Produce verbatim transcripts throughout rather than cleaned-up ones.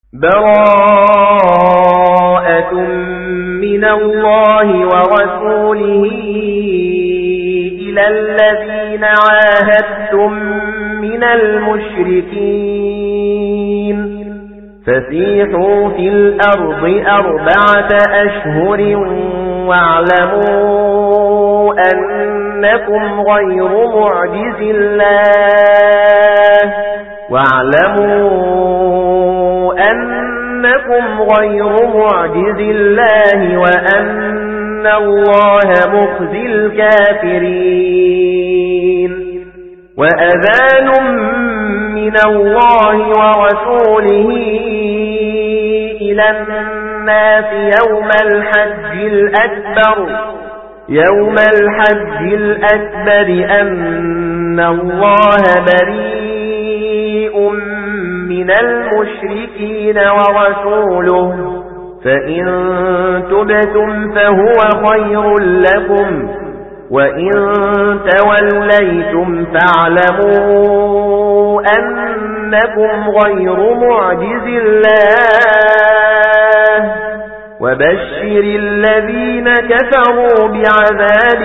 براءة من الله ورسوله إلى الذين عاهدتم من المشركين فسيحوا في الأرض أربعة أشهر واعلموا أنكم غير معجز الله واعلموا أنكم غير معجز الله وأن الله مخزي الكافرين وأذان من الله ورسوله إلى الناس يوم الحج الأكبر يوم الحج الأكبر أن الله بريء من المشركين ورسوله فإن تبتم فهو خير لكم وإن توليتم فاعلموا أنكم غير معجز الله وبشر الذين كفروا بعذاب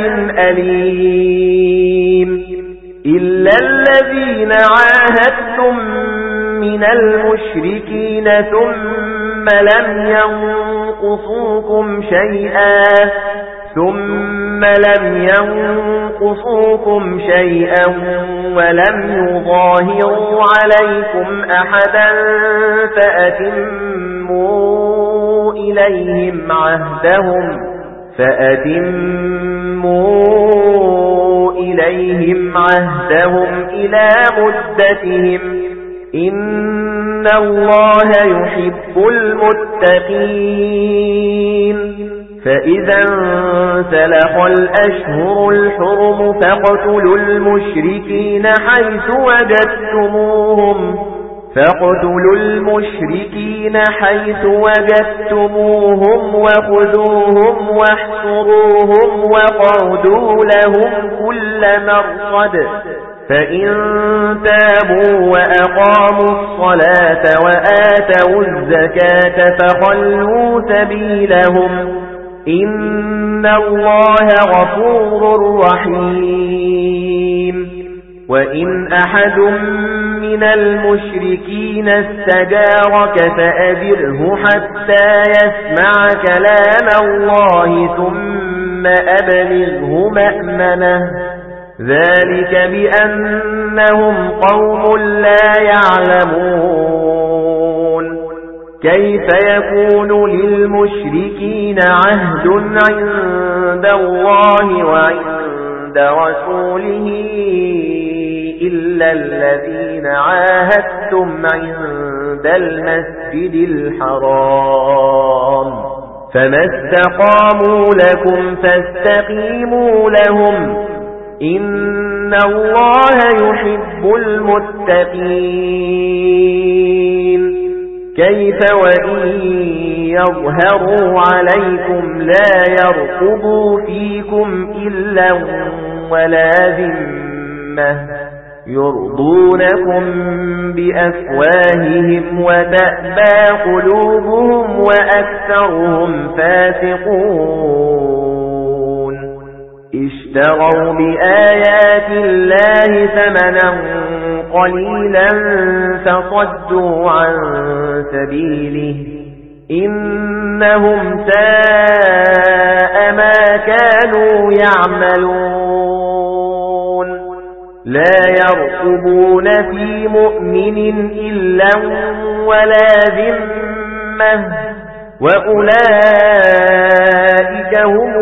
أليم إلا الذين عاهدتم من المشركين ثم لم ينقصوكم شيئا ثم لم ينقصوكم شيئا ولم يظاهروا عليكم أحدا فأتموا إليهم عهدهم فأتموا إليهم عهدهم إلى مدتهم إن الله يحب المتقين فإذا انسلخ الأشهر الحرم فاقتلوا المشركين حيث وجدتموهم فاقتلوا المشركين حيث وجدتموهم وخذوهم واحصروهم وقعدوا لهم كل مرصد فإن تابوا وأقاموا الصلاة وآتوا الزكاة فخلوا سبيلهم إن الله غفور رحيم وإن أحد من المشركين استجارك فأجره حتى يسمع كلام الله ثم أبلغه مأمنه ذلك بأنهم قوم لا يعلمون كيف يكون للمشركين عهد عند الله وعند رسوله إلا الذين عاهدتم عند المسجد الحرام فما استقاموا لكم فاستقيموا لهم إن الله يحب المتقين كيف وإن يظهروا عليكم لا يرقبوا فيكم إلا ولا ذمة يرضونكم بأفواههم وتأبى قلوبهم وأكثرهم فاسقون اشتروا بآيات الله ثمنا قليلا فصدوا عن سبيله إنهم ساء ما كانوا يعملون لا يرقبون في مؤمن إلا ولا ذمة وأولئك هم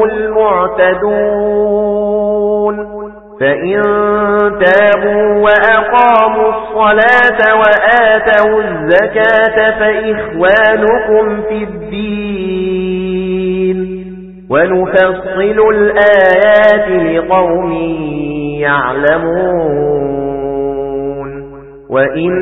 المعتدون فإن تابوا وأقاموا الصلاة وآتوا الزكاة فإخوانكم في الدين ونفصل الآيات لقوم يعلمون وإن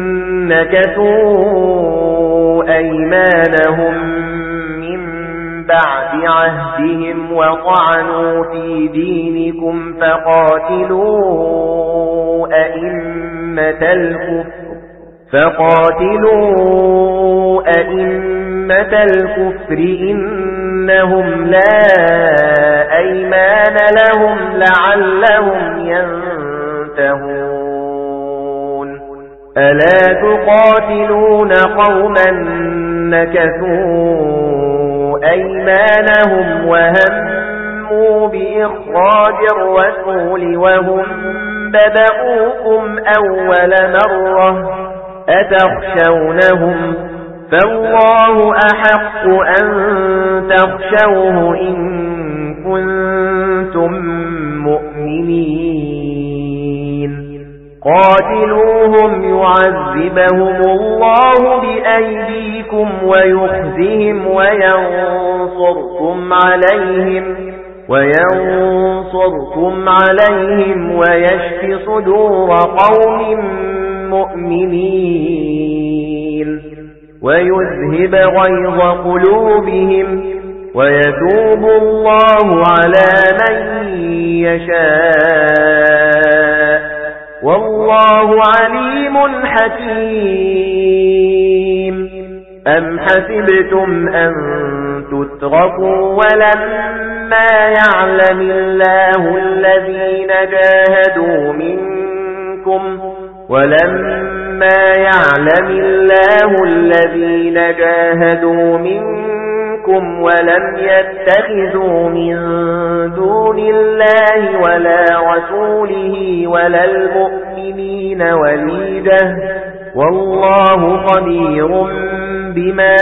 نكثوا أيمانهم من بعد عهدهم وطعنوا في دينكم فقاتلوا أئمة الكفر فقاتلوا أئمة الكفر إنهم لا أيمان لهم لعلهم ينتهون ألا تقاتلون قوما نكثوا أيمانهم وهموا بإخراج الرسول وهم بدؤوكم أول مرة أتخشونهم فالله أحق أن تخشوه إن كنتم مؤمنين قاتلوهم يعذبهم الله بأيديكم ويخزهم وينصركم عليهم وينصركم عليهم ويشف صدور قوم مؤمنين ويذهب غيظ قلوبهم ويتوب الله على من يشاء والله عليم حكيم أم حسبتم أن تتركوا ولما يعلم الله الذين جاهدوا منكم ولما يعلم الله الذين جاهدوا منكم ولم يتخذوا من دون الله ولا رسوله ولا المؤمنين وليدا والله خبير بما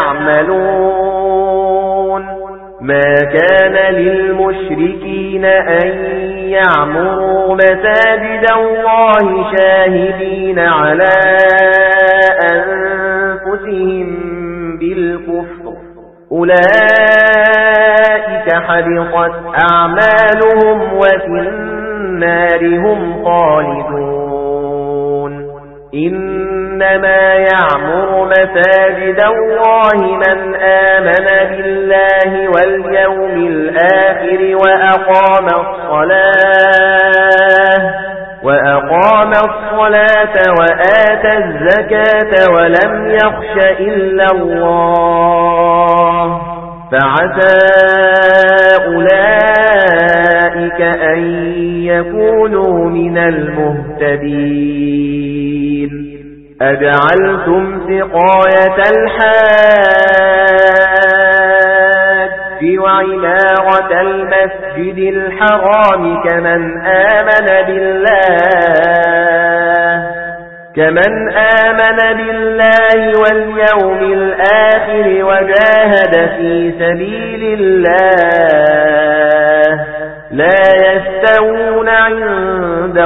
تعملون ما كان للمشركين أن يعمروا مساجد الله شاهدين على أنفسهم بالكفر أولئك حبطت أعمالهم وفي النار هم خالدون إنما يعمر مساجد الله من آمن بالله واليوم الآخر وأقام الصلاة وأقام الصلاة وآتى الزكاة ولم يخش إلا الله فعسى أولئك أن يكونوا من المهتدين أجعلتم سقاية الحاج وعمارة المسجد الحرام كمن آمن بالله كمن آمن بالله واليوم الآخر وجاهد في سبيل الله لا يستوون عند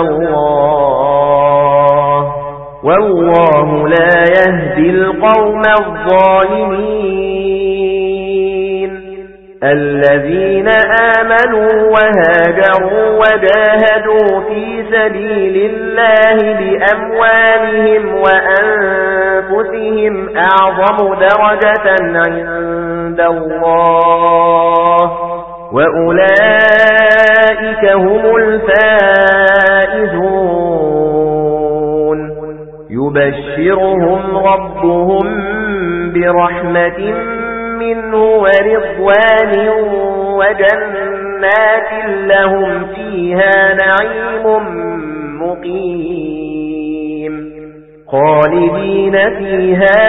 الله والله لا يهدي القوم الظالمين الذين آمنوا وهاجروا وجاهدوا في سبيل الله بأموالهم وأنفسهم أعظم درجة عند الله وأولئك هم الفائزون يبشرهم ربهم برحمة منه ورضوان وجنات لهم فيها نعيم مقيم خالدين فيها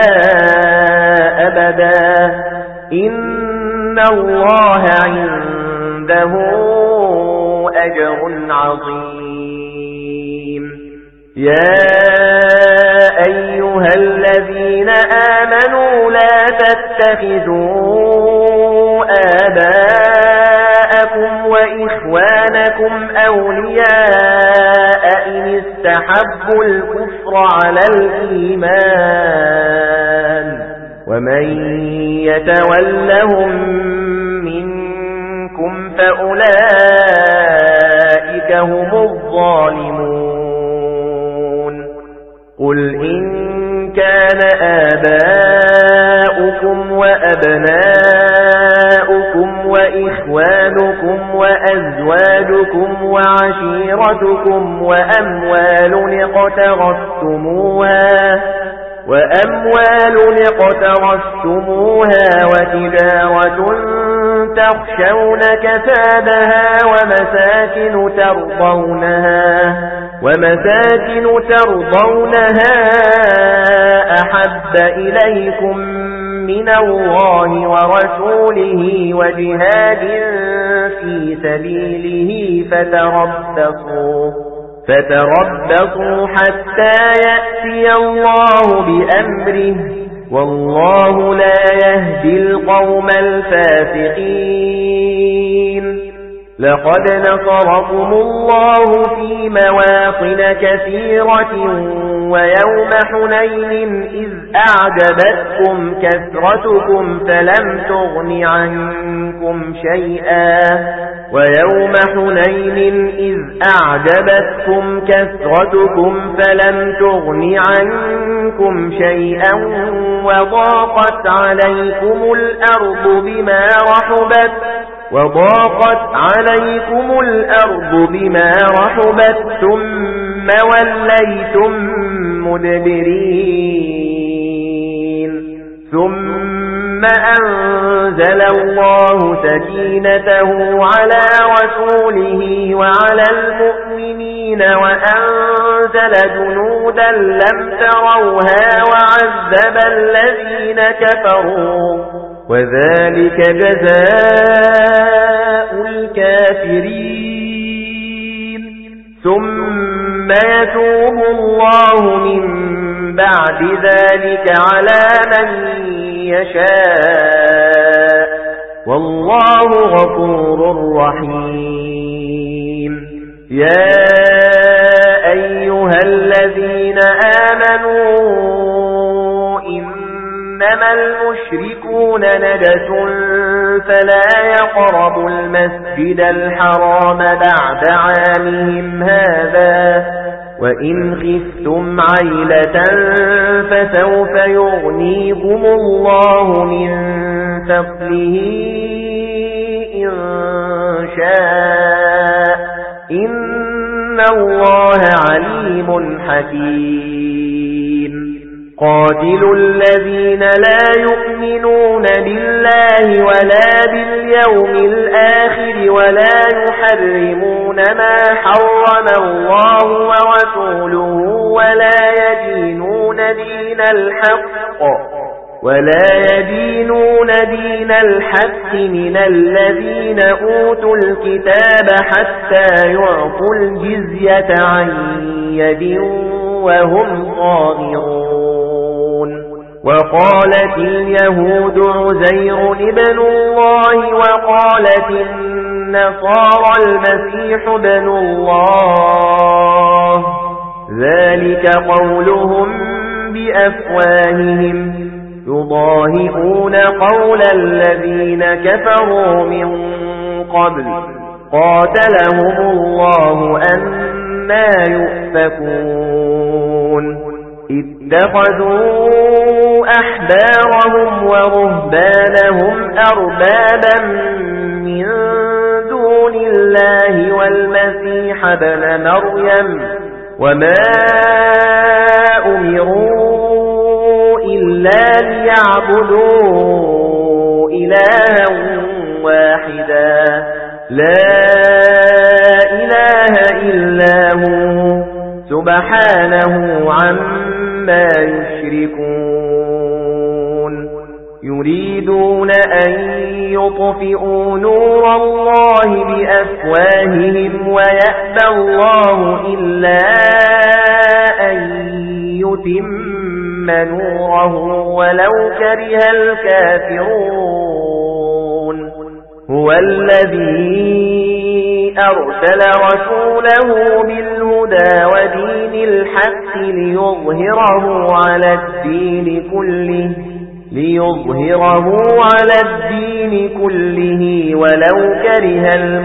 أبدا إن الله عنده أجر عظيم يا أيها الذين آمنوا لا تتخذوا آباءكم وإخوانكم أولياء إن استحبوا الكفر على الإيمان ومن يتولهم منكم فأولئك هم الظالمون قل إن كان آباؤكم وأبناؤكم وإخوانكم وأزواجكم وعشيرتكم وأموال اقترفتموها وأموال اقترفتموها وتجارة تخشون كسادها ومساكن ترضونها ومساكن ترضونها أحب إليكم من الله ورسوله وجهاد في سبيله فتربصوا فتربصوا حتى يأتي الله بأمره والله لا يهدي القوم الفاسقين لقد نصركم الله في مواطن كثيرة ويوم حنين إذ أعجبتكم كثرتكم فلم تغن عنكم شيئا ويوم حنين إذ أعجبتكم كثرتكم فلم تغن عنكم شيئا وضاقت عليكم الأرض بما رحبت وضاقت عليكم الأرض بما رحبت ثم وليتم مدبرين ثم أنزل الله سكينته على رسوله وعلى المؤمنين وأنزل جنودا لم تروها وعذب الذين كفروا وذلك جزاء الكافرين ثم يتوب الله من بعد ذلك على من يشاء والله غفور رحيم يا أيها الذين آمنوا إنما المشركون نجس فلا يقربوا المسجد الحرام بعد عامهم هذا وإن خفتم عيلة فسوف يغنيكم الله من فضله إن شاء إن الله عليم حكيم قاتلوا الذين لا يؤمنون بالله ولا باليوم الآخر ولا يحرمون ما حرم الله ورسوله ولا يدينون دين الحق ولا يدينون دين الحق من الذين أوتوا الكتاب حتى يعطوا الجزية عن يد وهم صاغرون وقالت اليهود عزير ابن الله وقالت النصارى المسيح ابن الله ذلك قولهم بأفواههم يضاهئون قول الذين كفروا من قبل قاتلهم الله أنى يؤفكون اتخذوا أحبارهم ورهبانهم أربابا من دون الله والمسيح ابن مريم وما أمروا إلا ليعبدوا إلها واحدا لا إله إلا هو سبحانه عما يشركون يريدون أن يطفئوا نور الله بأفواههم ويأبى الله إلا أن يتم نوره ولو كره الكافرون هو الذي أرسل رسوله بالهدى ودين الحق ليظهره على الدين كله ليظهره على الدين كله ولو كره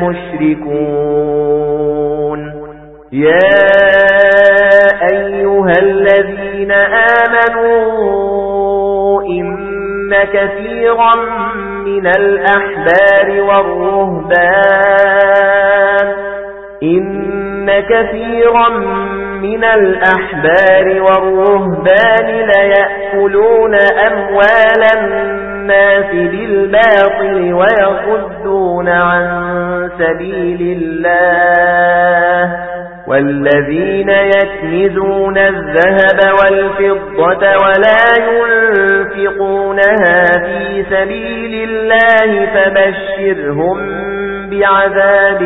المشركون يا أيها الذين آمنوا إن كثيرا من الأحبار والرهبان إن كثيرا من الأحبار والرهبان ليأكلون أموال الناس بالباطل ويصدون عن سبيل الله والذين يكنزون الذهب والفضة ولا ينفقونها في سبيل الله فبشرهم بعذاب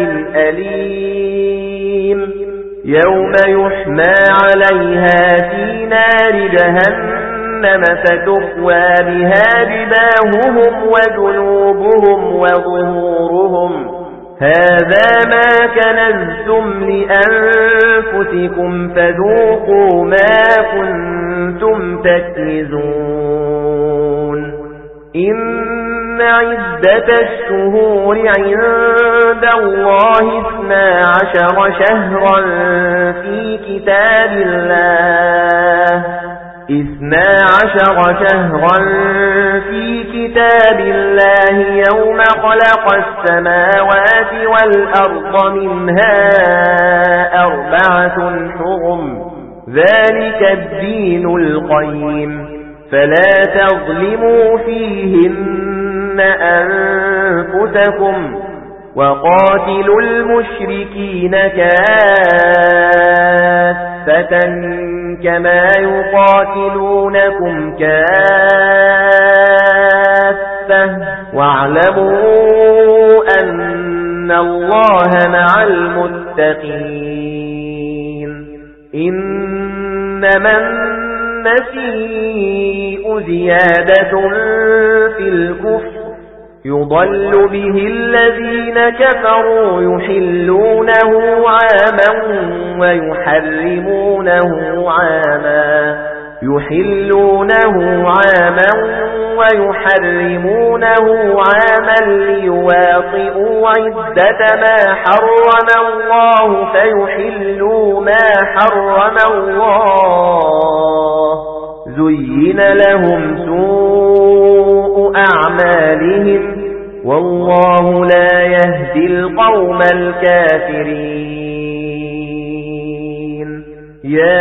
أليم يوم يحمى عليها في نار جهنم فتقوى بها جباههم وجنوبهم وظهورهم هذا ما كنزتم لأنفسكم فذوقوا ما كنتم تكنزون إن عدة الشهور عند الله اثنا عشر شهرا في كتاب الله اثنا عشر شهرا في كتاب الله يوم خلق السماوات والأرض منها أربعة حرم ذلك الدين القيم فلا تظلموا فيهن أنفسكم وقاتلوا المشركين كافة كما يقاتلونكم كافة واعلموا أن الله مع المتقين إنما النسيء زيادة في الكفر يضل به الذين كفروا يحلونه عاما ويحرمونه عاما يحلونه عاما ويحرمونه عاما ليواطئوا عدة ما حرم الله فيحلوا ما حرم الله زين لهم سوء أعمالهم والله لا يهدي القوم الكافرين يا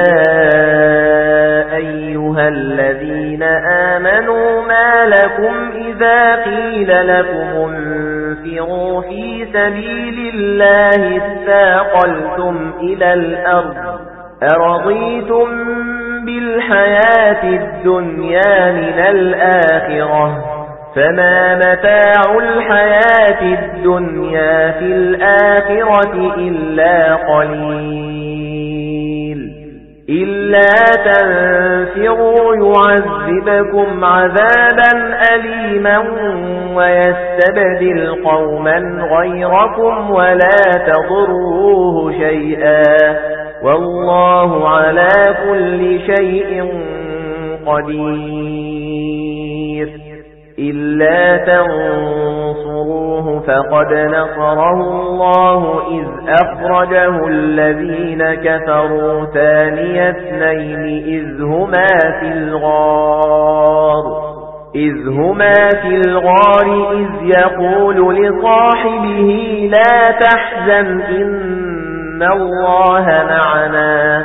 أيها الذين آمنوا ما لكم إذا قيل لكم انفروا في سبيل الله استاقلتم إلى الأرض أرضيتم بالحياة الدنيا من الآخرة فما متاع الحياة الدنيا في الآخرة إلا قليل إلا تنفروا يعذبكم عذابا أليما ويستبدل قوما غيركم ولا تضروه شيئا والله على كل شيء قدير إلا تنصروه فقد نصره الله إذ أخرجه الذين كفروا ثاني اثنين إذ هما في الغار إذ هما في الغار إذ يقول لصاحبه لا تحزن إن الله معنا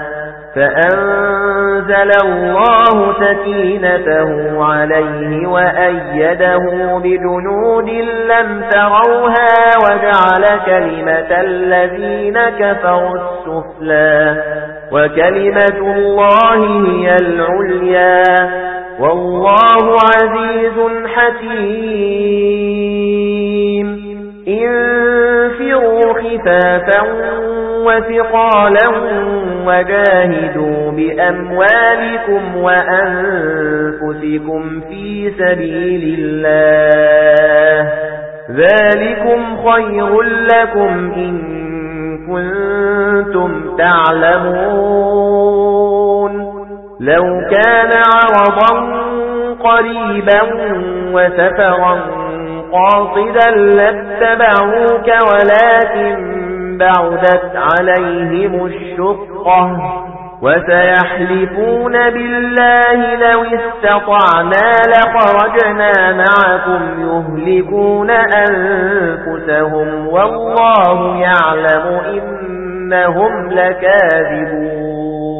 فأنزل الله سكينته عليه وأيده بجنود لم تروها وجعل كلمة الذين كفروا السفلى وكلمة الله هي العليا والله عزيز حكيم انفروا خفافا وثقالا وجاهدوا بأموالكم وأنفسكم في سبيل الله ذلكم خير لكم إن كنتم تعلمون لو كان عرضا قريبا وسفرا قاصدا لاتبعوك ولكن بعدت عليهم الشقة وسيحلفون بالله لو استطعنا لخرجنا معكم يهلكون أنفسهم والله يعلم إنهم لكاذبون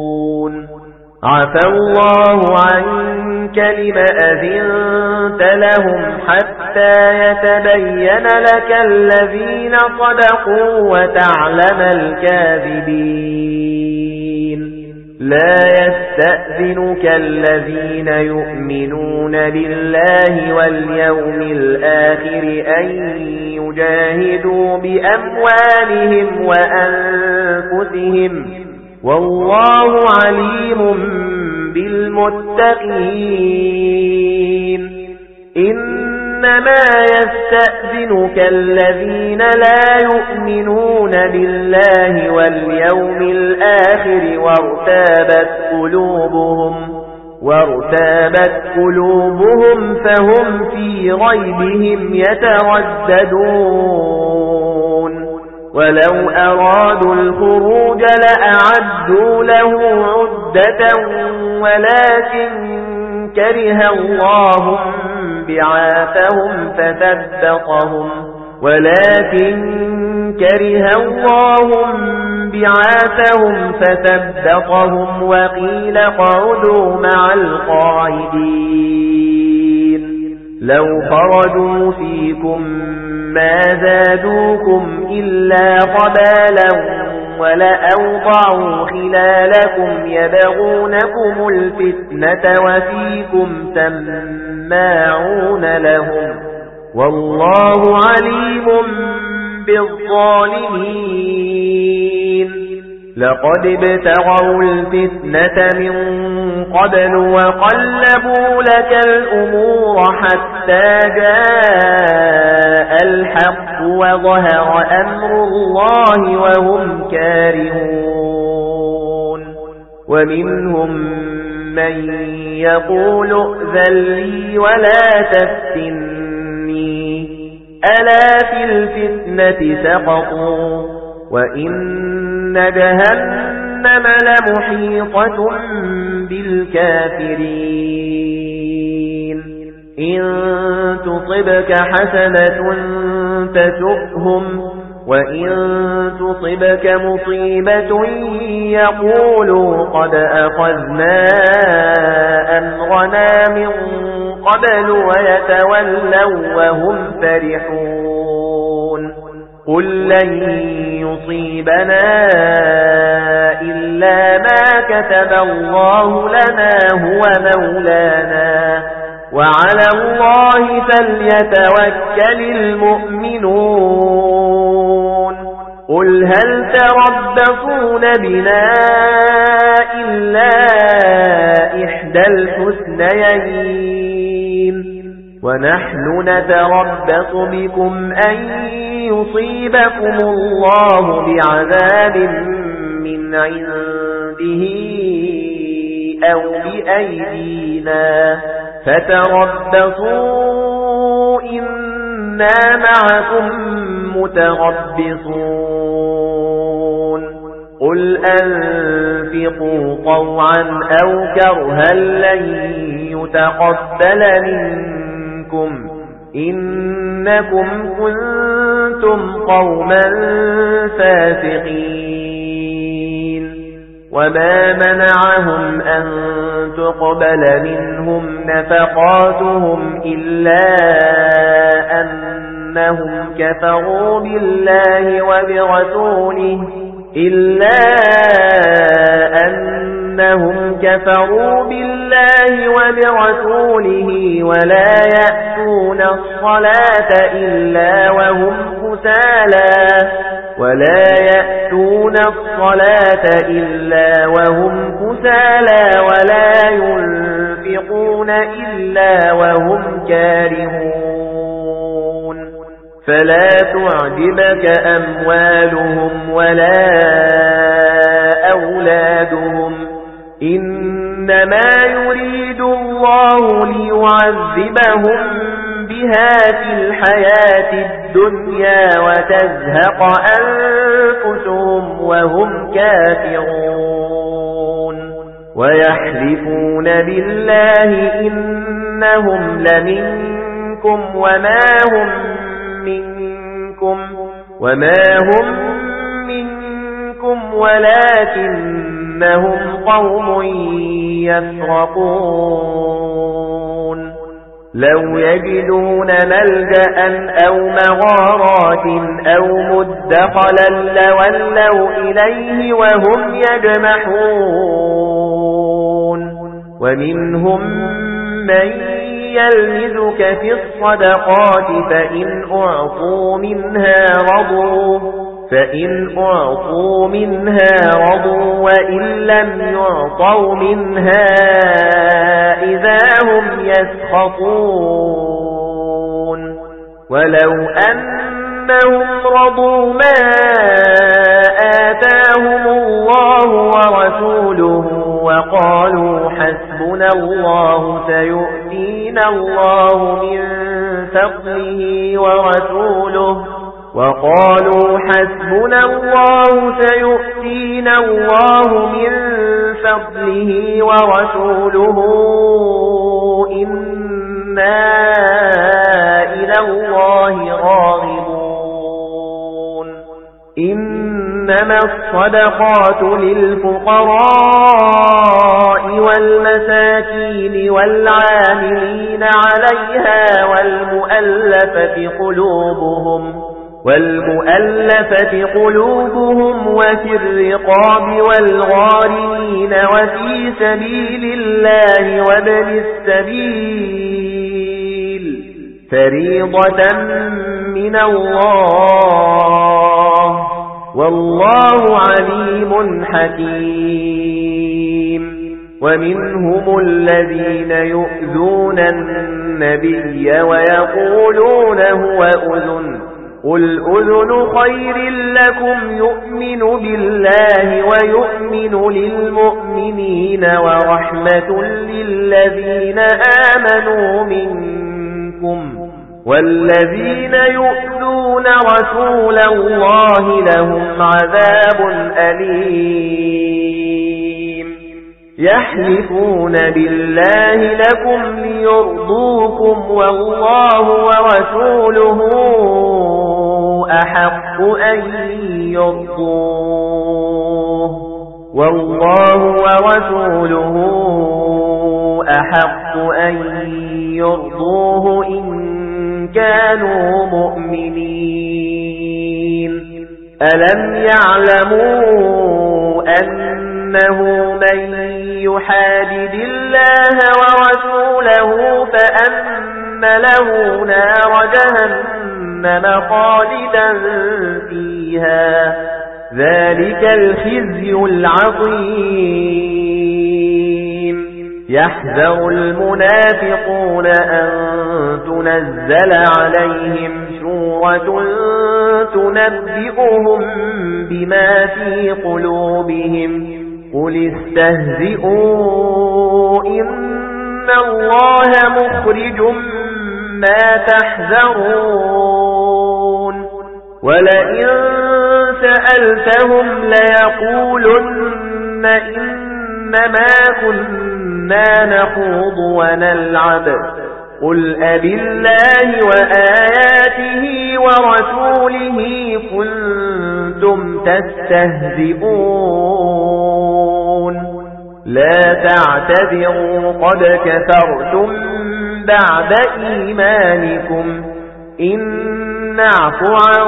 عفى الله عنك لما أذنت لهم حتى يتبين لك الذين صدقوا وتعلم الكاذبين لا يستأذنك الذين يؤمنون بالله واليوم الآخر أن يجاهدوا بأموالهم وأنفسهم والله عليم بالمتقين إنما يستأذنك الذين لا يؤمنون بالله واليوم الآخر وارتابت قلوبهم وارتابت قلوبهم فهم في ريبهم يترددون ولو أرادوا الخروج لأعدوا له عدة ولكن كره الله بعاثهم فثبطهم ولكن كره الله بعاثهم فثبطهم وقيل اقعدوا مع القاعدين لو خرجوا فيكم ما زادوكم إلا قبالا ولأوضعوا خلالكم يبغونكم الفتنة وفيكم سماعون لهم والله عليم بالظالمين لقد ابتغوا الفتنة من قبل وقلبوا لك الأمور حتى جاء الحق وظهر أمر الله وهم كارهون ومنهم من يقول ائذن لي ولا تفتني ألا في الفتنة سقطوا وإن جهنم لمحيطة بالكافرين إن تصبك حسنة تسؤهم وإن تصبك مصيبة يقولوا قد أخذنا أمرنا من قبل ويتولوا وهم فرحون قل لن يصيبنا إلا ما كتب الله لنا هو مولانا وعلى الله فليتوكل المؤمنون قل هل تربصون بنا إلا إحدى الحسنيين ونحن نتربص بكم أن يصيبكم الله بعذاب من عنده أو بأيدينا فتربصوا إنا معكم متربصون قل أنفقوا طوعا أو كرها لن يتقبل منكم إنكم كنتم قوما فاسقين وما منعهم أن تقبل منهم نفقاتهم إلا أنهم كفروا بالله وبرسوله إلا أنهم كفروا بالله وبرسوله ولا يأتون الصلاة إلا وهم كسالى ولا يأتون الصلاة إلا وهم كسالى ولا ينفقون إلا وهم كارهون فلا تعجبك أموالهم ولا أولادهم إنما يريد الله ليعذبهم بها في الحياة الدنيا وتزهق أنفسهم وهم كافرون ويحلفون بالله إنهم لمنكم وما هم منكم وما هم منكم ولكن إنهم قوم يفرقون لو يجدون ملجأ أو مغارات أو مدخلا لولوا إليه وهم يجمحون ومنهم من يلمزك في الصدقات فإن أعطوا منها رضوا فإن أعطوا منها رضوا وإن لم يعطوا منها إذا هم يسخطون ولو أنهم رضوا ما آتاهم الله ورسوله وقالوا حسبنا الله سيؤتينا الله من فضله ورسوله وقالوا حسبنا الله سيؤتينا الله من فضله ورسوله إنا إلى الله راغبون إنما الصدقات للفقراء والمساكين والعاملين عليها والمؤلفة قلوبهم والمؤلفة قلوبهم وفي الرقاب والغارمين وفي سبيل الله وابن السبيل فريضة من الله والله عليم حكيم ومنهم الذين يؤذون النبي ويقولون هو أذن قل أذن خير لكم يؤمن بالله ويؤمن للمؤمنين ورحمة للذين آمنوا منكم والذين يؤذون رسول الله لهم عذاب أليم يحلفون بالله لكم ليرضوكم والله ورسوله أحق أن يرضوه والله ورسوله أحق أن يرضوه إن كانوا مؤمنين ألم يعلموا أنه من يحادد الله ورسوله فأن له نار جهنم خالدا فيها ذلك الخزي العظيم يحذر المنافقون أن تنزل عليهم سورة تنبئهم بما في قلوبهم قل استهزئوا إن الله مخرج ما تحذرون ولئن سألتهم ليقولن إنما كنا نخوض ونلعب قل أبالله وآياته ورسوله كنتم تستهزئون لا تعتذروا قد كفرتم بعد إيمانكم إن نعفو عن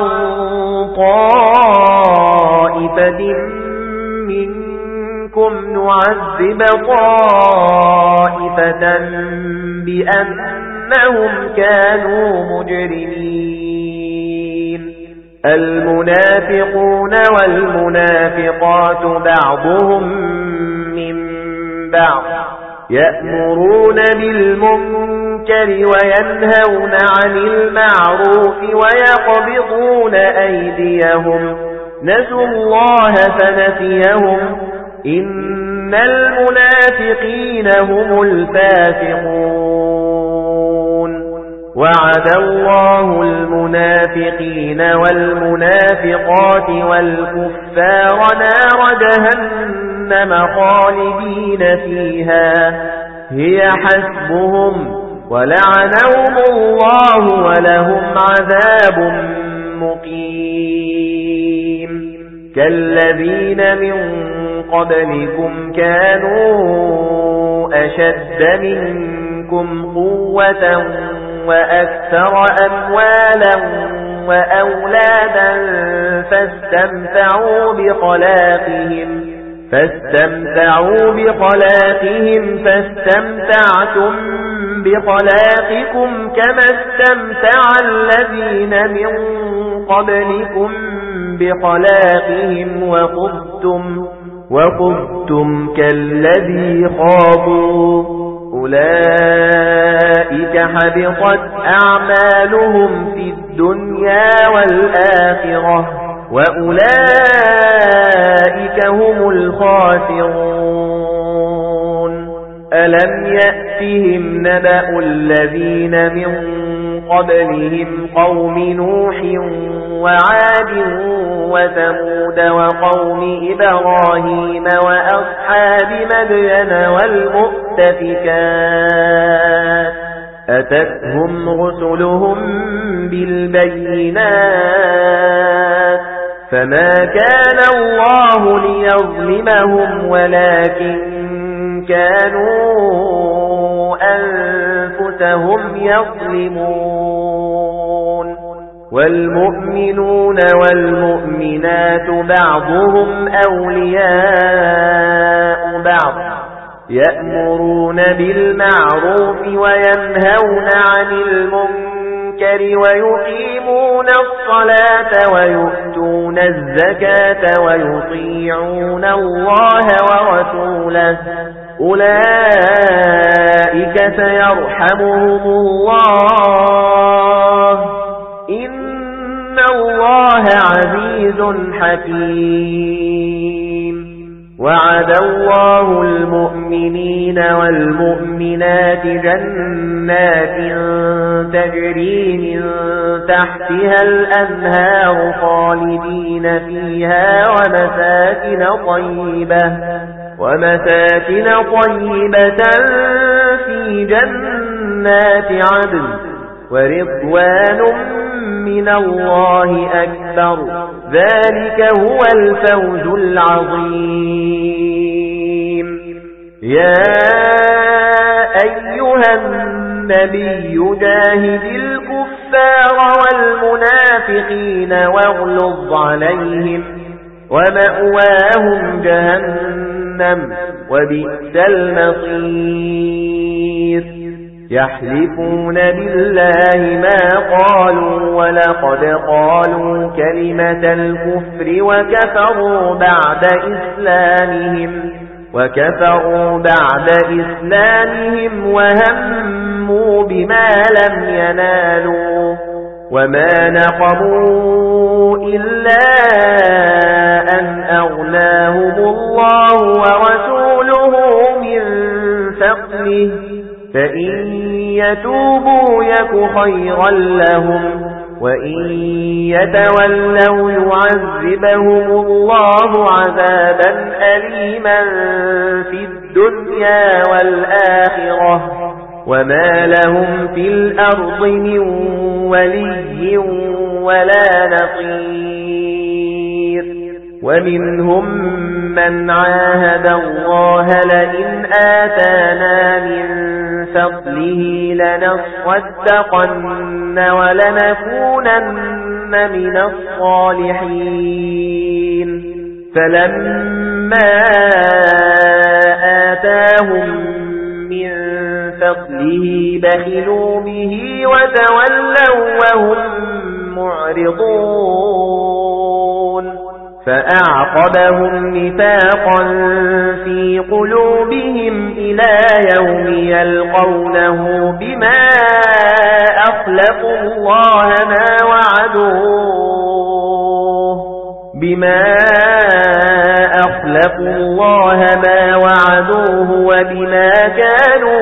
طائفة منكم نعذب طائفة بأنهم كانوا مجرمين المنافقون والمنافقات بعضهم من بعض يأمرون بالمنكر وينهون عن المعروف ويقبضون أيديهم نسوا الله فنسيهم إن المنافقين هم الفاسقون وعد الله المنافقين والمنافقات والكفار نار جهنم خالدين فيها هي حسبهم ولعنهم الله ولهم عذاب مقيم كالذين من قبلكم كانوا أشد منكم قوة وأكثر أموالا وأولادا فاستمتعوا بخلاقهم فاستمتعوا بخلاقهم فاستمتعتم بخلاقكم كما استمتع الذين من قبلكم بخلاقهم وخذتم وخذتم كالذي خاضوا أولئك حبطت أعمالهم في الدنيا والآخرة وأولئك هم الخاسرون ألم يأتهم نبأ الذين من قبلهم قوم نوح وعاد وثمود وقوم إبراهيم وأصحاب مدين والمؤتفكات أتتهم رسلهم بالبينات فما كان الله ليظلمهم ولكن كانوا أنفسهم يظلمون والمؤمنون والمؤمنات بعضهم أولياء بعض يأمرون بالمعروف وينهون عن المنكر ويقيمون الصلاة ويؤتون الزكاة ويطيعون الله ورسوله أولئك سيرحمهم الله إن الله عزيز حكيم وعد الله المؤمنين والمؤمنات جنات تجري من تحتها الأنهار خالدين فيها ومساكن طيبة ومساكن طيبة في جنات عدن ورضوان من الله أكبر ذلك هو الفوز العظيم يا أيها النبي جاهد الكفار والمنافقين واغلظ عليهم ومأواهم جهنم وبئس المصير يحلفون بالله ما قالوا ولقد قالوا كلمة الكفر وكفروا بعد إسلامهم وكفروا بعد إسلامهم وهموا بما لم ينالوا وما نقموا إلا أن أغناهم الله ورسوله من فضله فإن يتوبوا يك خيرا لهم وإن يتولوا يعذبهم الله عذابا أليما في الدنيا والآخرة وما لهم في الأرض من ولي ولا نصير ومنهم من عاهد الله لئن آتانا من فضله لنصدقن ولنكونن من الصالحين فلما آتاهم من فضله بخلوا به وتولوا وهم معرضون فأعقبهم نفاقا في قلوبهم إلى يوم يلقونه بما أخلفوا الله ما وعدوه بما أخلفوا الله ما وعدوه وبما كانوا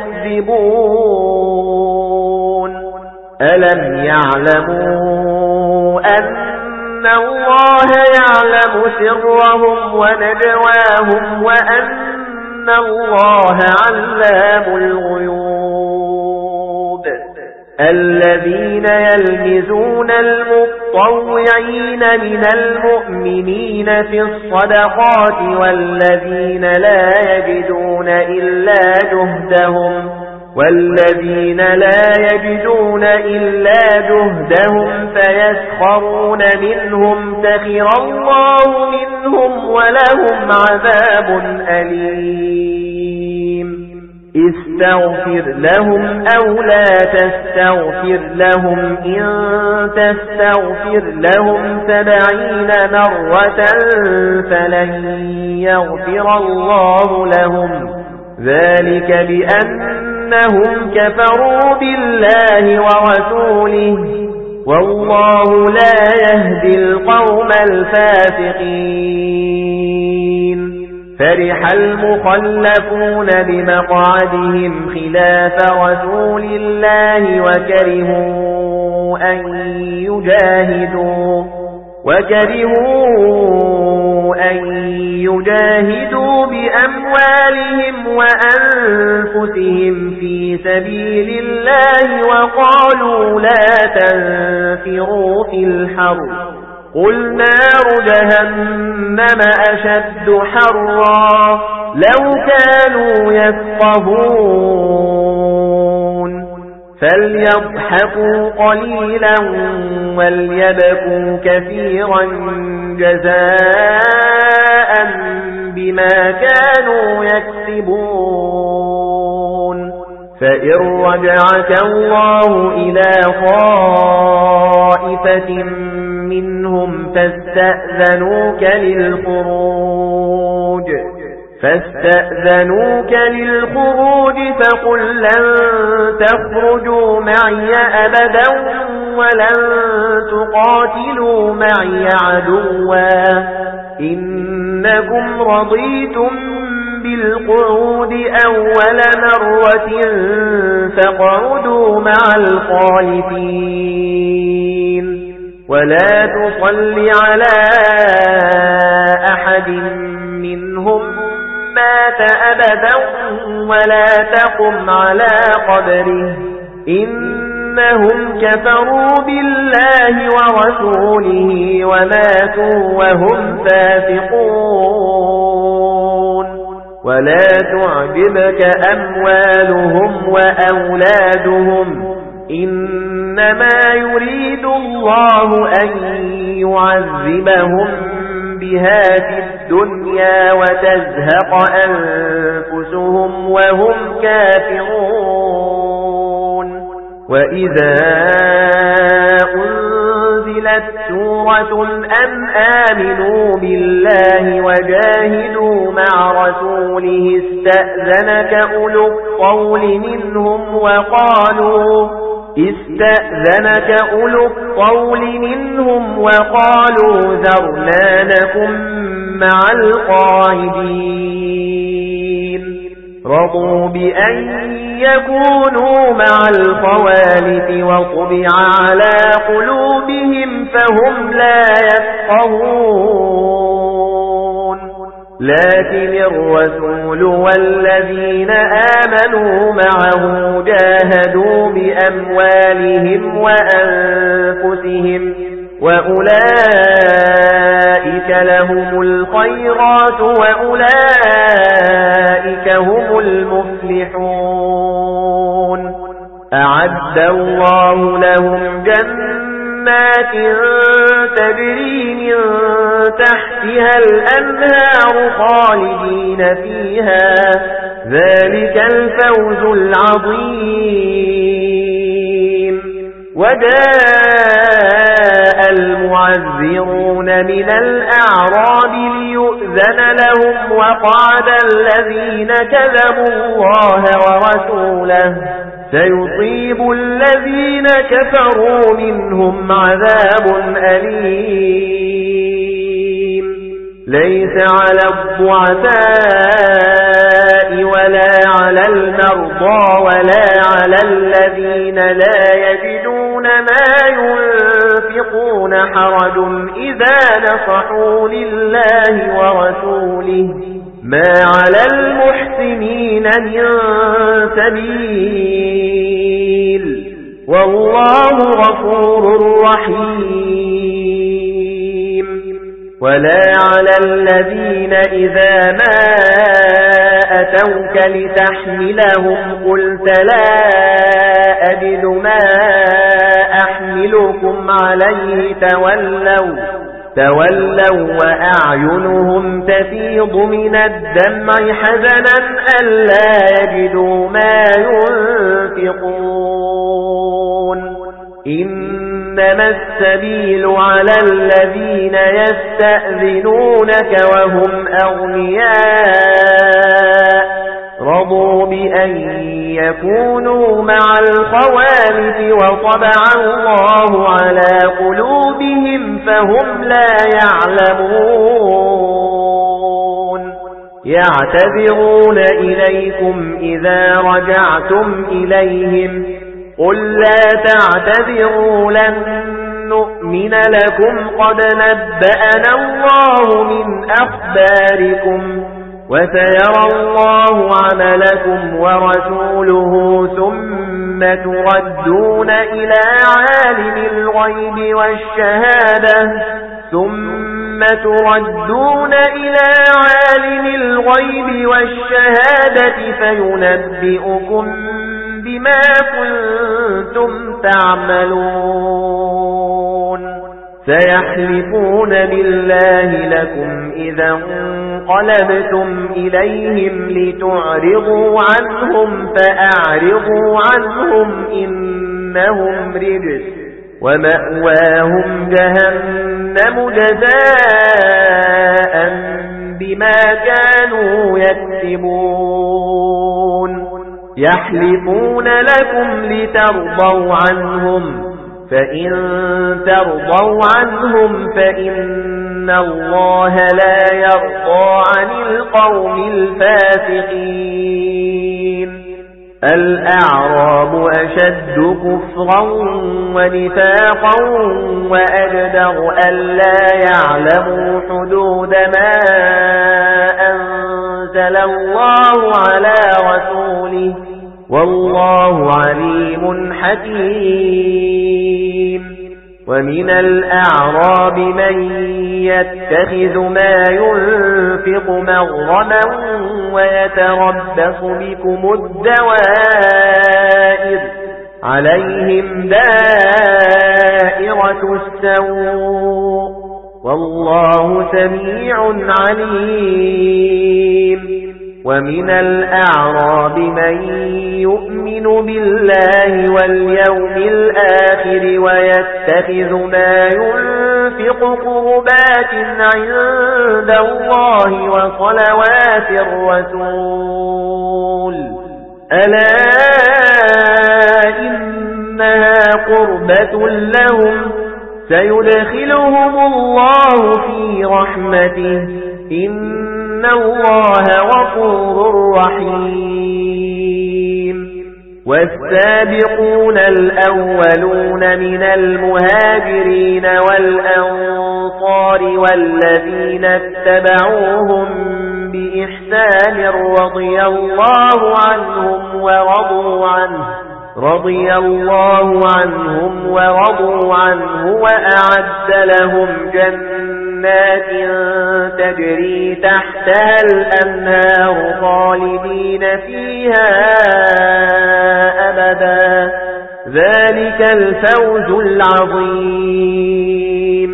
يكذبون ألم يعلموا أن أن الله يعلم سرهم ونجواهم وأن الله علام الغيوب الذين يلمزون المطوعين من المؤمنين في الصدقات والذين لا يجدون إلا جهدهم والذين لا يجدون إلا جهدهم فيسخرون منهم سخر الله منهم ولهم عذاب أليم استغفر لهم أو لا تستغفر لهم إن تستغفر لهم سبعين مرة فلن يغفر الله لهم ذلك بأنهم كفروا بالله ورسوله والله لا يهدي القوم الفاسقين فرح المخلفون بمقعدهم خلاف رسول الله وكرهوا أن يجاهدوا وكرهوا أن يجاهدوا بأموالهم وأنفسهم في سبيل الله وقالوا لا تنفروا في الحرب قل نار جهنم أشد حرا لو كانوا يفقهون فليضحكوا قليلا وليبكوا كثيرا جزاء بما كانوا يكسبون فإن رجعك الله إلى طائفة منهم فاستأذنوك للخروج فاستأذنوك للخروج فقل لن تخرجوا معي أبدا ولن تقاتلوا معي عدوا إنكم رضيتم بالقعود أول مرة فاقعدوا مع الخالفين ولا تصل على أحد منهم مات أبدا ولا تقم على قبره إنهم كفروا بالله ورسوله وماتوا وهم فاسقون ولا تعجبك أموالهم وأولادهم إنما يريد الله أن يعذبهم بها في الدنيا وتزهق أنفسهم وهم كافرون وإذا أنزلت سورة أن آمنوا بالله وجاهدوا مع رسوله استأذنك أولو الطول منهم وقالوا استأذنك أولو الطول منهم وقالوا ذرنا نكن مع القاعدين رضوا بأن يكونوا مع الخوالف وطبع على قلوبهم فهم لا يفقهون لكن الرسول والذين آمنوا معه جاهدوا بأموالهم وأنفسهم وأولئك لهم الخيرات وأولئك هم المفلحون أعد الله لهم جنات تجري من تحتها الأنهار خالدين فيها ذلك الفوز العظيم وجاء المعذرون من الأعراب ليؤذن لهم وقعد الذين كذبوا الله ورسوله سيصيب الذين كفروا منهم عذاب أليم ليس على الضعفاء ولا على المرضى ولا على الذين لا يجدون ما ينفقون حرج إذا نصحوا لله ورسوله ما على المحسنين من سبيل والله غفور رحيم. ولا على الذين إذا ما أتوك لتحملهم قلت لا أجد ما أحملكم عليه تولوا تولوا وأعينهم تفيض من الدمع حزنا ألا يجدوا ما ينفقون. إنما السبيل على الذين يستأذنونك وهم أغنياء رضوا بأن يكونوا مع الخوالف وطبع الله على قلوبهم فهم لا يعلمون. يعتذرون إليكم إذا رجعتم إليهم قل لا تعتذروا لن نؤمن لكم قد نبأنا الله من أخباركم وسيرى الله عملكم ورسوله ثم تردون إلى عالم الغيب والشهادة ثم تردون إلى عالم الغيب والشهادة فينبئكم بما كنتم تعملون. سيحلفون بالله لكم إذا انقلبتم إليهم لتعرضوا عنهم فأعرضوا عنهم إنهم رجس ومأواهم جهنم جزاء بما كانوا يكسبون. يحلفون لكم لترضوا عنهم فإن ترضوا عنهم فإن الله لا يرضى عن القوم الفاسقين. الأعراب أشد كفرا ونفاقا وأجدر ألا يعلموا حدود ما أنزل الله على رسوله والله عليم حكيم. ومن الأعراب من يتخذ ما ينفق مغرما ويتربص بكم الدوائر عليهم دائرة السوء والله سميع عليم. ومن الأعراب من يؤمن بالله واليوم الآخر ويتخذ ما ينفق قربات عند الله وصلوات الرسول ألا إنها قربة لهم سيدخلهم الله في رحمته إن الله غفور رحيم. والسابقون الأولون من المهاجرين والأنصار والذين اتبعوهم بإحسان رضي الله عنهم ورضوا عنه رضي الله عنهم ورضوا عنه وأعد لهم جنات تجري تحتها الأنهار خالدين فيها أبدا ذلك الفوز العظيم.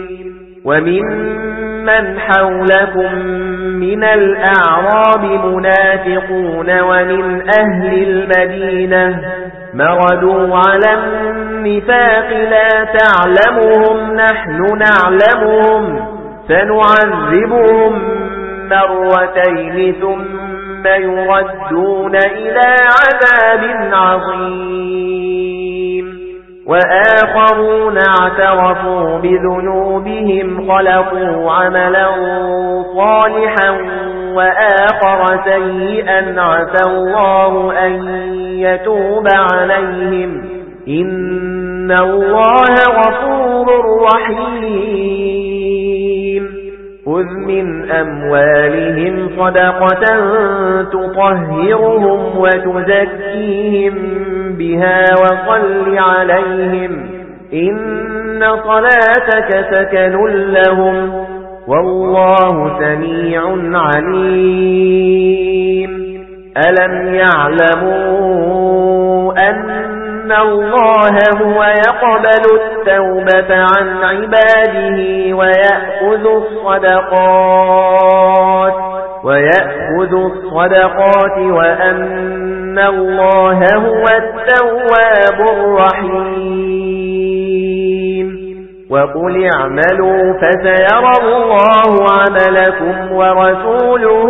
وممن حولكم من الأعراب منافقون ومن أهل المدينة مردوا على النفاق لا تعلمهم نحن نعلمهم سنعذبهم مرتين ثم يردون إلى عذاب عظيم. وآخرون اعترفوا بذنوبهم خلقوا عملا صالحا وآخر سيئا عسى الله أن يتوب عليهم إن الله غفور رحيم. خذ من أموالهم صدقة تطهرهم وتزكيهم بها وصل عليهم إن صلاتك سكن لهم والله سميع عليم ألم يعلموا أن الله هو يقبل التوبة عن عباده ويأخذ الصدقات ويأخذ الصدقات وأن الله هو التواب الرحيم وقل اعملوا فسيرى الله عملكم ورسوله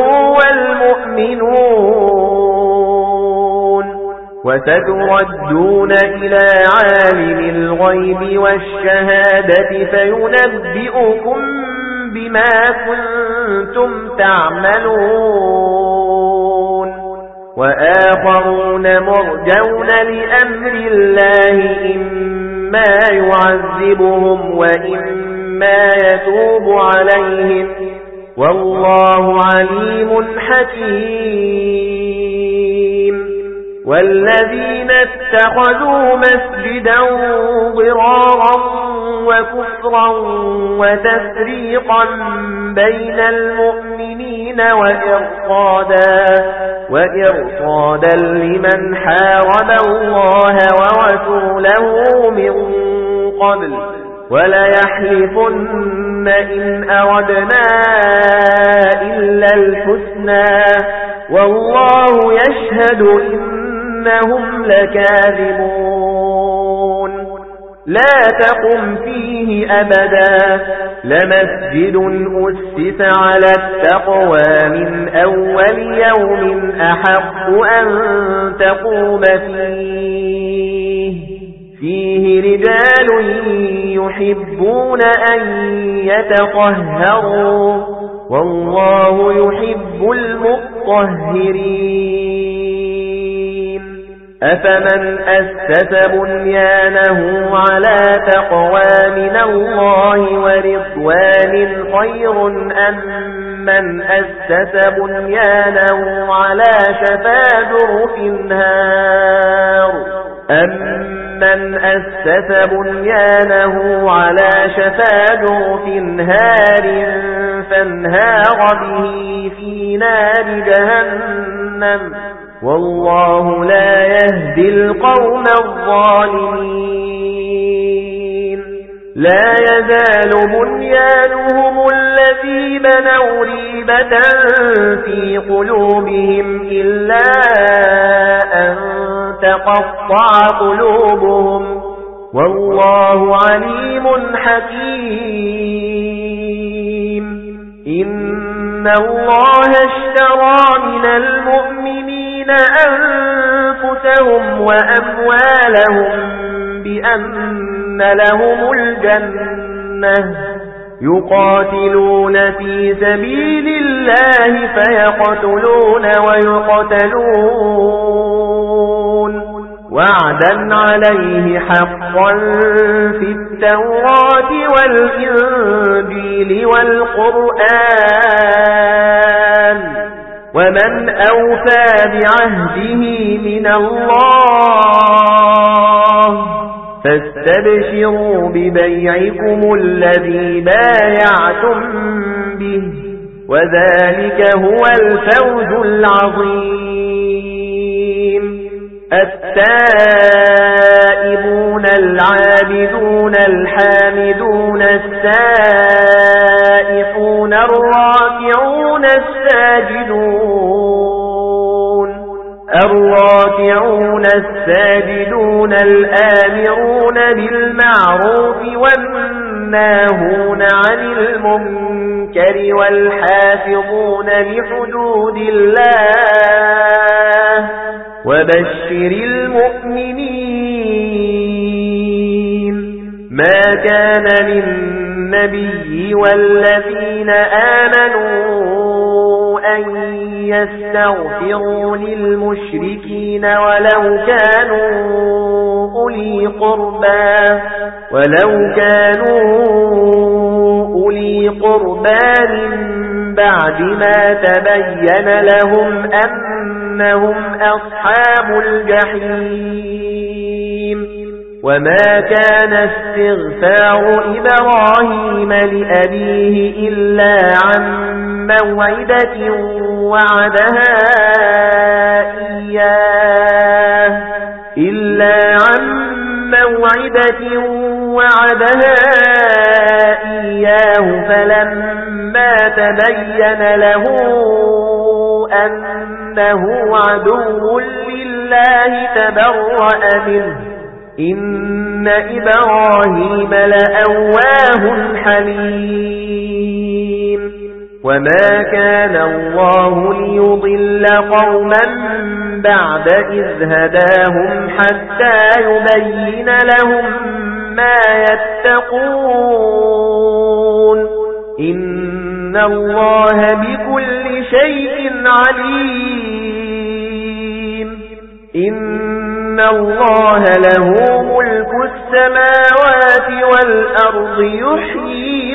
والمؤمنون وستردون إلى عالم الغيب والشهادة فينبئكم بما كنتم تعملون وآخرون مرجون لأمر الله إما يعذبهم وإما يتوب عليهم والله عليم حكيم والذين اتخذوا مسجدا ضرارا وكفرا وتفريقا بين المؤمنين وإرصادا وإرصادا لمن حارب الله ورسوله من قبل وليحلفن إن أردنا إلا الحسنى والله يشهد إنهم لكاذبون لا تقم فيه أبدا لمسجد أسس على التقوى من أول يوم أحق أن تقوم فيه فيه رجال يحبون أن يتطهروا والله يحب المطهرين أفمن أسس بنيانه على تقوى من الله ورضوان خير أم من أسس بنيانه على شفا جرف نار أمن أسس بنيانه على شفا جرف نهار فانهار به في نار جهنم والله لا يهدي القوم الظالمين لا يزال بنيانهم الذي بنوا ريبة في قلوبهم إلا أن تقطع قلوبهم والله عليم حكيم إن الله اشترى من المؤمنين أنفسهم وأموالهم بأن لهم الجنة يقاتلون في سبيل الله فيقتلون ويقتلون وعدا عليه حقا في التوراة والإنجيل والقرآن ومن أوفى بعهده من الله فاستبشروا ببيعكم الذي بايعتم به وذلك هو الفوز العظيم التائبون العابدون الحامدون السائحون الراكعون الساجدون الراكعون الساجدون الآمرون بالمعروف والناهون عن المنكر والحافظون لحدود الله وبشر المؤمنين ما كان للنبي والذين آمنوا أن يستغفروا للمشركين ولو كانوا أولي قربى ولو كانوا أولي قربى من بعد ما تبين لهم أنهم أصحاب الجحيم وما كان استغفار إبراهيم لأبيه إلا عن موعدة وعدها إياه إلا عن موعدة وعدها إياه فلما تبين له أنه عدو لله تبرأ منه إن إبراهيم لأواه حليم وما كان الله ليضل قوما بعد إذ هداهم حتى يبين لهم ما يتقون إن الله بكل شيء عليم إن الله له ملك السماوات والأرض يحيي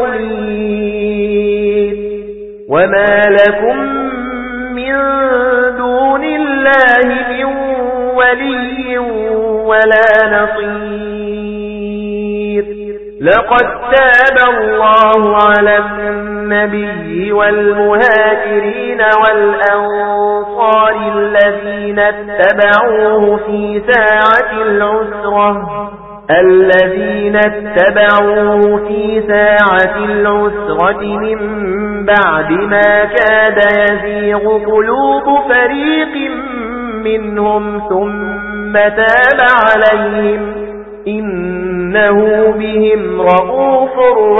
ويميت وما لكم من دون الله من ولي ولا نصير لقد تاب الله على النبي والمهاجرين والأنصار الذين اتبعوه في ساعة العسرة الذين اتبعوه في ساعة العسرة من بعد ما كاد يزيغ قلوب فريق منهم ثم تاب عليهم إنه بهم رؤوف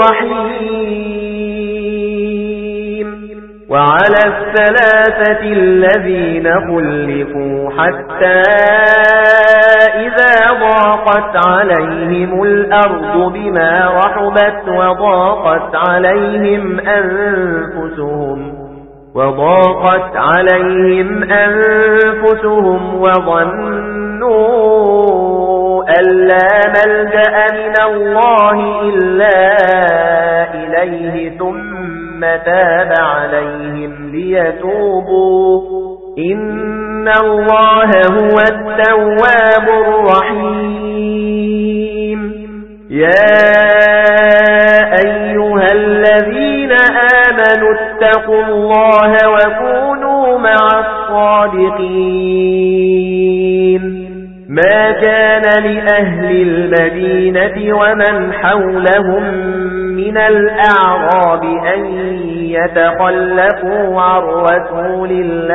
رحيم وعلى الثلاثة الذين خلفوا حتى إذا ضاقت عليهم الأرض بما رحبت وضاقت عليهم أنفسهم وضاقت عليهم أنفسهم وظنوا أن لا ملجأ من الله إلا إليه ثم تاب عليهم ليتوبوا إن الله هو التواب الرحيم يا أيها الذين آمنوا اتقوا الله وكونوا مع الصادقين ما كان لأهل المدينة ومن حولهم من الأعراب أن يتخلفوا عن رسول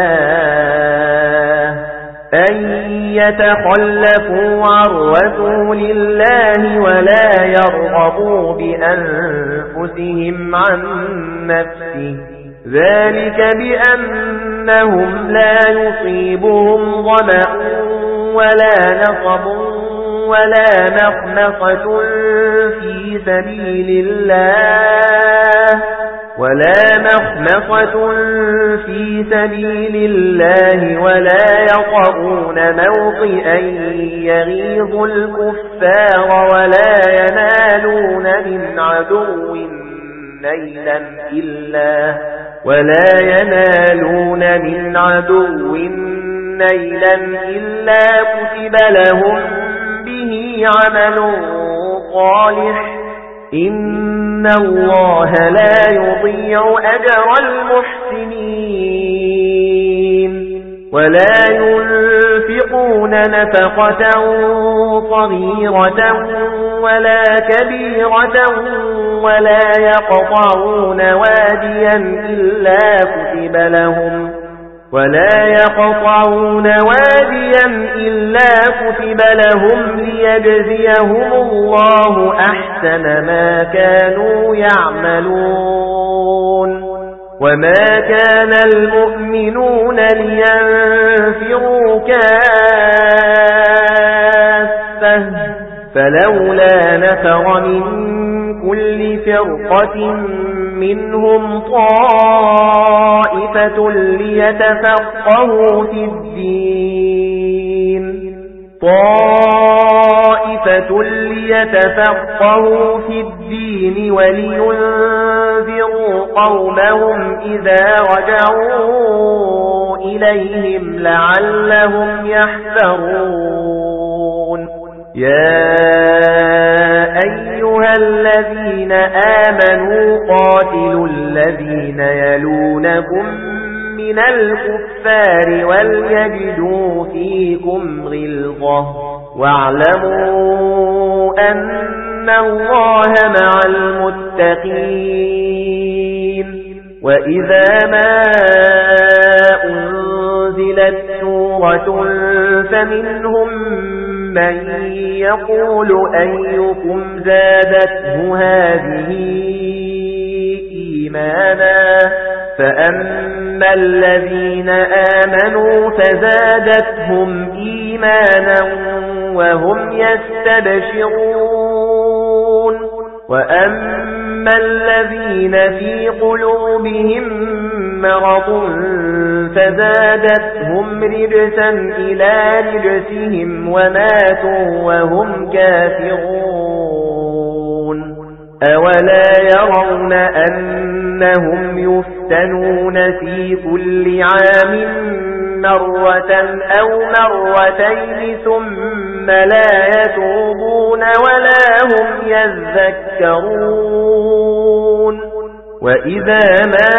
الله أن يتخلفوا عن رسول الله ولا يرغبوا بأنفسهم عن نفسه ذلك بأنهم لا يصيبهم ظمأ ولا نصب ولا مخنصة في سبيل الله ولا مخنصة في سبيل الله ولا يطؤون موطئا يغيظ الكفار ولا ينالون من عدو نيلا إلا ولا ينالون من عدو نيلا إلا كتب لهم به عمل صالح إن الله لا يضيع أجر المحسنين ولا ينفقون نفقة صغيرة ولا كبيرة ولا يقطعون واديا إلا كتب لهم ولا يقطعون واديا إلا كتب لهم ليجزيهم الله أحسن ما كانوا يعملون وما كان المؤمنون لينفروا كافة فلولا نفر من كل فرقة منهم طائفة ليتفقهوا في الدين طائفة ليتفقهوا في الدين ولينذروا قومهم إذا رجعوا إليهم لعلهم يحذرون يا أيها الذين آمنوا قاتلوا الذين يلونكم من الكفار وليجدوا فيكم غلظة واعلموا أن الله مع المتقين وإذا ما أنزلت سورة فمنهم من يقول أيكم زادته هذه إيمانا فأما الذين آمنوا فزادتهم إيمانا وهم يستبشرون وأما الذين في قلوبهم مرض فزادتهم رجسا إلى رجسهم وماتوا وهم كافرون أولا يرون أنهم يفتنون في كل عام مرة أو مرتين ثم لا يتوبون ولا هم يذكرون وإذا ما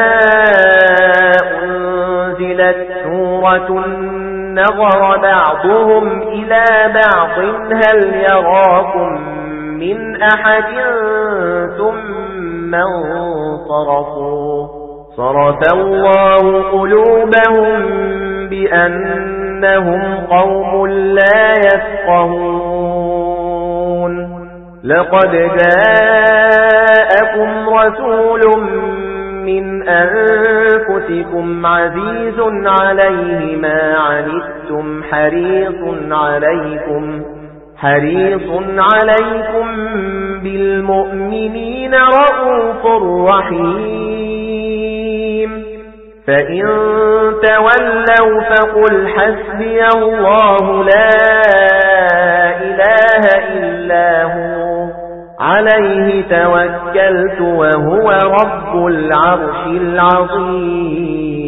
أنزلت سورة نظر بعضهم إلى بعض هل يراكم من أحد ثم انصرفوا صرف الله قلوبهم بأنهم قوم لا يفقهون لقد جاءكم رسول من أنفسكم عزيز عليه ما عنتم حريص عليكم حريص عليكم بالمؤمنين رؤوف رحيم فإن تولوا فقل حسبي الله لا إله إلا هو عليه توكلت وهو رب العرش العظيم